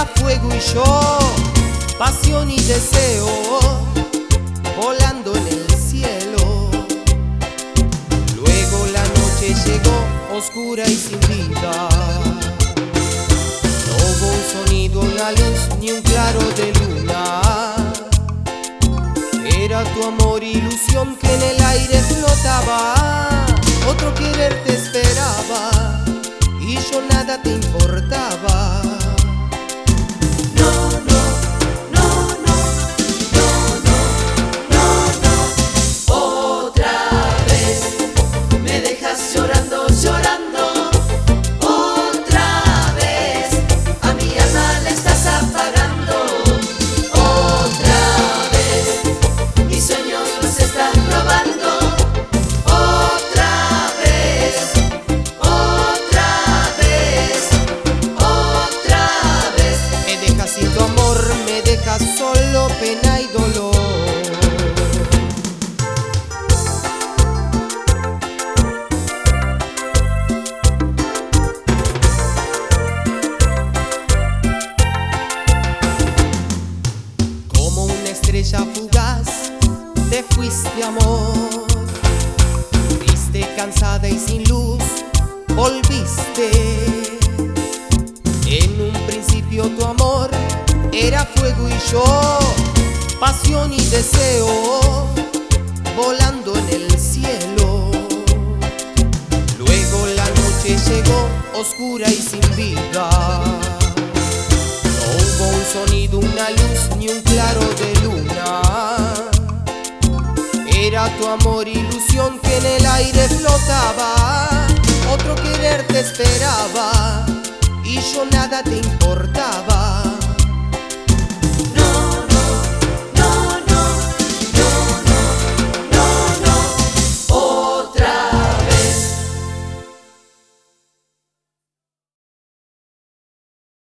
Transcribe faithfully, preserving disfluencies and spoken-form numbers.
era fuego y yo, pasión y deseo, volando en el cielo. Luego la noche llegó, oscura y sin vida. No hubo un sonido, una luz, ni un claro de luna. Era tu amor, ilusión que en el aire flotaba. Otro querer te esperaba y yo nada te importaba. Llorando, llorando, otra vez, a mi alma la estás apagando. Otra vez, mis sueños los estás robando. Otra vez, otra vez, otra vez. Me dejas sin tu amor, me dejas solo, pena y dolor. Estrella fugaz, te fuiste amor. Fuiste cansada y sin luz, volviste. En un principio tu amor era fuego y yo, pasión y deseo, volando en el cielo. Luego la noche llegó, oscura y sin vida. No hubo un sonido, una luz, ni un claro de luna. Era tu amor, ilusión que en el aire flotaba. Otro querer te esperaba y yo nada te importaba.